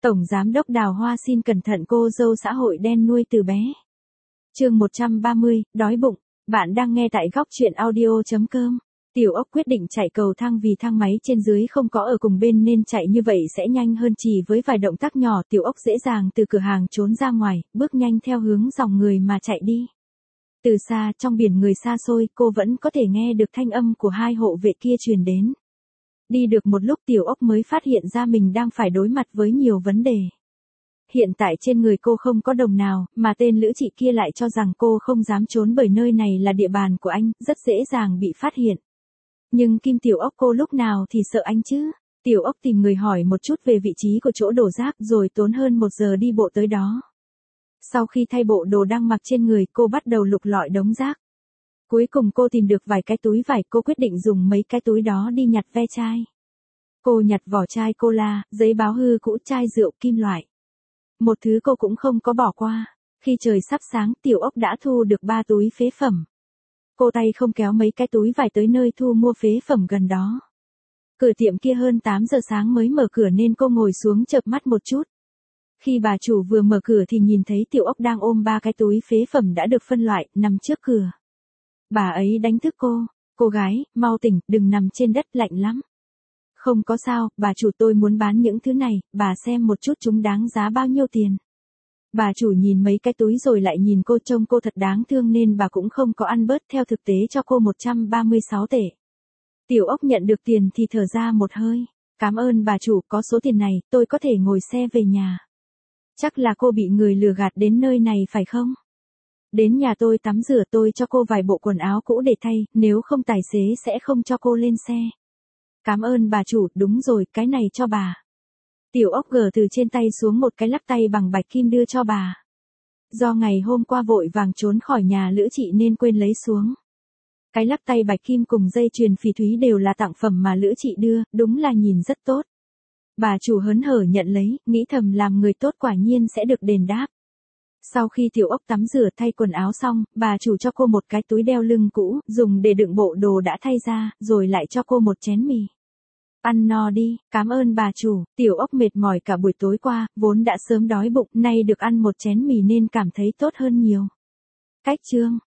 Tổng Giám đốc Đào Hoa xin cẩn thận cô dâu xã hội đen nuôi từ bé. Chương 130, đói bụng. Bạn đang nghe tại góc truyện audio.com. Tiểu Ốc quyết định chạy cầu thang vì thang máy trên dưới không có ở cùng bên nên chạy như vậy sẽ nhanh hơn. Chỉ với vài động tác nhỏ, Tiểu Ốc dễ dàng từ cửa hàng trốn ra ngoài, bước nhanh theo hướng dòng người mà chạy đi. Từ xa, trong biển người xa xôi, cô vẫn có thể nghe được thanh âm của hai hộ vệ kia truyền đến. Đi được một lúc, Tiểu Ốc mới phát hiện ra mình đang phải đối mặt với nhiều vấn đề. Hiện tại trên người cô không có đồng nào, mà tên lữ chị kia lại cho rằng cô không dám trốn bởi nơi này là địa bàn của anh, rất dễ dàng bị phát hiện. Nhưng Kim Tiểu Ốc cô lúc nào thì sợ anh chứ? Tiểu Ốc tìm người hỏi một chút về vị trí của chỗ đổ rác rồi tốn hơn 1 giờ đi bộ tới đó. Sau khi thay bộ đồ đang mặc trên người, cô bắt đầu lục lọi đống rác. Cuối cùng cô tìm được vài cái túi vải, cô quyết định dùng mấy cái túi đó đi nhặt ve chai. Cô nhặt vỏ chai cola, giấy báo hư cũ, chai rượu kim loại. Một thứ cô cũng không có bỏ qua. Khi trời sắp sáng, Tiểu Ốc đã thu được 3 túi phế phẩm. Cô tay không kéo mấy cái túi vải tới nơi thu mua phế phẩm gần đó. Cửa tiệm kia hơn 8 giờ sáng mới mở cửa nên cô ngồi xuống chợp mắt một chút. Khi bà chủ vừa mở cửa thì nhìn thấy Tiểu Ốc đang ôm 3 cái túi phế phẩm đã được phân loại, nằm trước cửa. Bà ấy đánh thức cô. Cô gái, mau tỉnh, đừng nằm trên đất, lạnh lắm. Không có sao, bà chủ, tôi muốn bán những thứ này, bà xem một chút chúng đáng giá bao nhiêu tiền. Bà chủ nhìn mấy cái túi rồi lại nhìn cô, trông cô thật đáng thương nên bà cũng không có ăn bớt, theo thực tế cho cô 136 tệ. Tiểu Ốc nhận được tiền thì thở ra một hơi. Cảm ơn bà chủ, có số tiền này, tôi có thể ngồi xe về nhà. Chắc là cô bị người lừa gạt đến nơi này phải không? Đến nhà tôi tắm rửa, tôi cho cô vài bộ quần áo cũ để thay, nếu không tài xế sẽ không cho cô lên xe. Cảm ơn bà chủ, đúng rồi, cái này cho bà. Tiểu Ốc gỡ từ trên tay xuống một cái lắc tay bằng bạch kim đưa cho bà. Do ngày hôm qua vội vàng trốn khỏi nhà lữ chị nên quên lấy xuống. Cái lắc tay bạch kim cùng dây chuyền phỉ thúy đều là tặng phẩm mà lữ chị đưa, đúng là nhìn rất tốt. Bà chủ hớn hở nhận lấy, nghĩ thầm làm người tốt quả nhiên sẽ được đền đáp. Sau khi Tiểu Ốc tắm rửa thay quần áo xong, bà chủ cho cô một cái túi đeo lưng cũ, dùng để đựng bộ đồ đã thay ra, rồi lại cho cô một chén mì. Ăn no đi, cảm ơn bà chủ. Tiểu Ốc mệt mỏi cả buổi tối qua, vốn đã sớm đói bụng, nay được ăn một chén mì nên cảm thấy tốt hơn nhiều. Cách chương